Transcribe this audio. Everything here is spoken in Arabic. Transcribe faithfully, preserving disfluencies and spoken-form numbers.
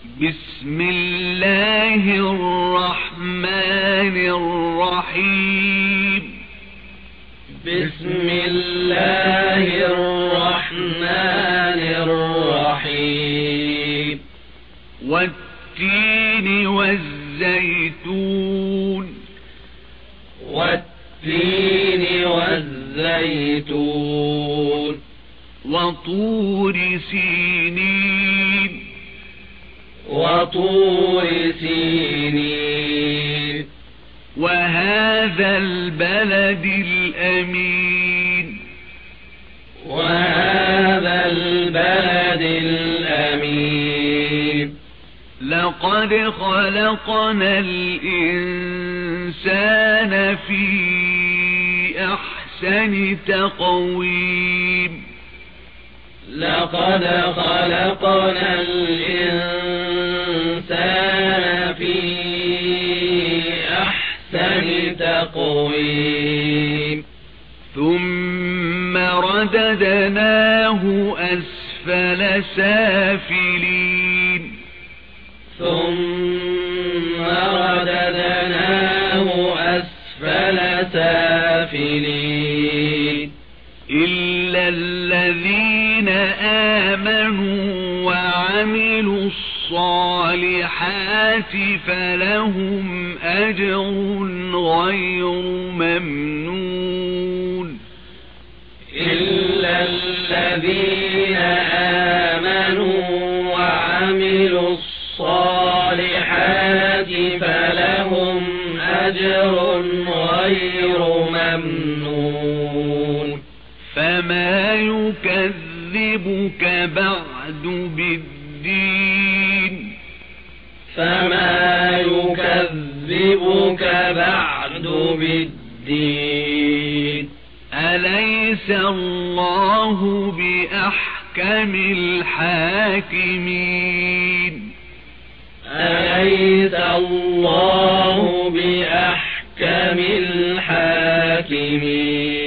بسم الله الرحمن الرحيم بسم الله الرحمن الرحيم والتين والزيتون والتين والزيتون وطور سينين وطور سينين وهذا البلد الأمين وهذا البلد الأمين لقد خلقنا الإنسان في أحسن تقويم لقد خلقنا الإنسان في أحسن تقويم ثم رددناه أسفل سافلين ثم رددناه أسفل سافلين إلا الذين آمنوا وعملوا الصالحات فلهم أجر غير ممنون إلا الذين آمنوا وعملوا الصالحات فلهم أجر غير ممنون فما يكذبك بعد بالدين فما يكذبك بعد بالدين أليس الله بأحكم الحاكمين أليس الله بأحكم الحاكمين